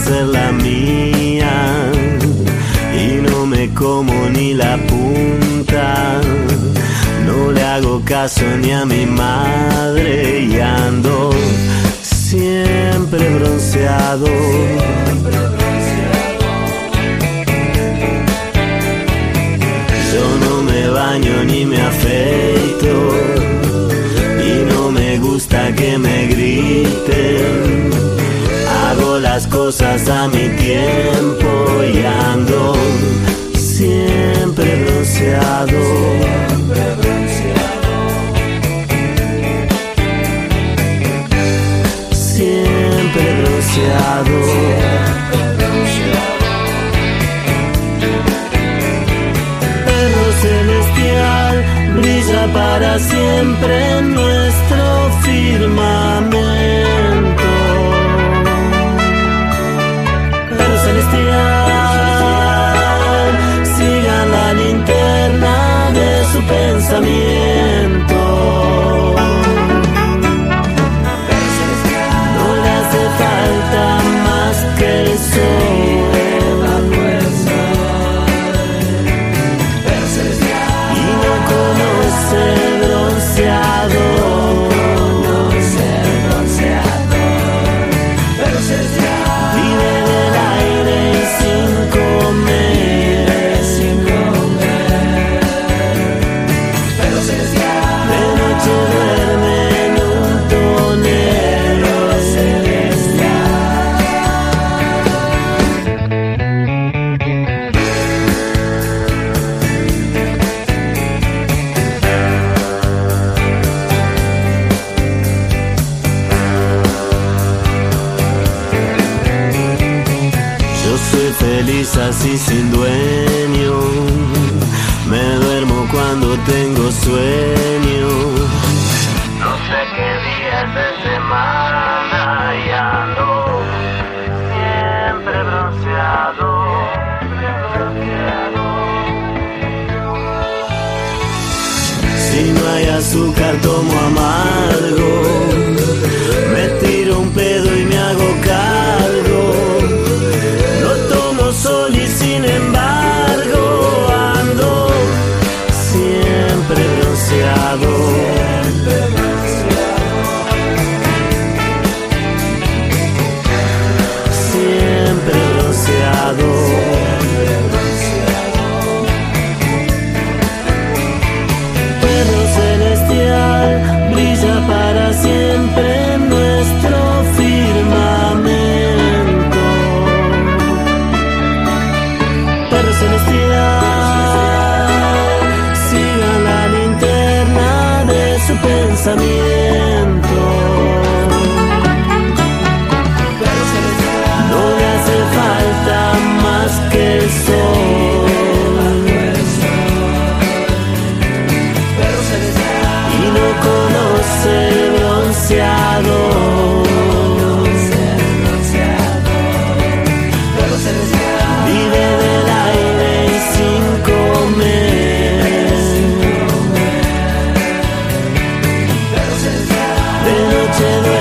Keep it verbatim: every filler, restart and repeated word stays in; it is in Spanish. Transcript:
ser la mía y no me como ni la punta. No le hago caso ni a mi madre y ando siempre bronceado. Yo no me baño ni me afeito y no me gusta que me griten. Hago las cosas a mi tiempo y ando siempre bronceado. Siempre bronceado. Perro celestial brilla para siempre en nuestro firmamento. Perro celestial, sigan la linterna de su pensamiento. Falta más que el sol, la fuerza, pero celestial, y no conoce bronceado, no conoce bronceado, pero celestial, vive del aire y sin comer, sin comer, pero celestial, de noche duerme en un tonel. Feliz así sin dueño, me duermo cuando tengo sueño. No sé qué días de semana y ando siempre bronceado, bronceado. Si no hay azúcar tomo amargo, me tiro un pedo y me hago cargo. Sol y sin embargo ando siempre bronceado. Siempre bronceado. Perro celestial brilla para siempre en nuestro firmamento. Celestial, siga la linterna de su pensamiento. No le hace falta más que el sol, y no conoce el bronceado. Vive del aire y sin comer. De noche duerme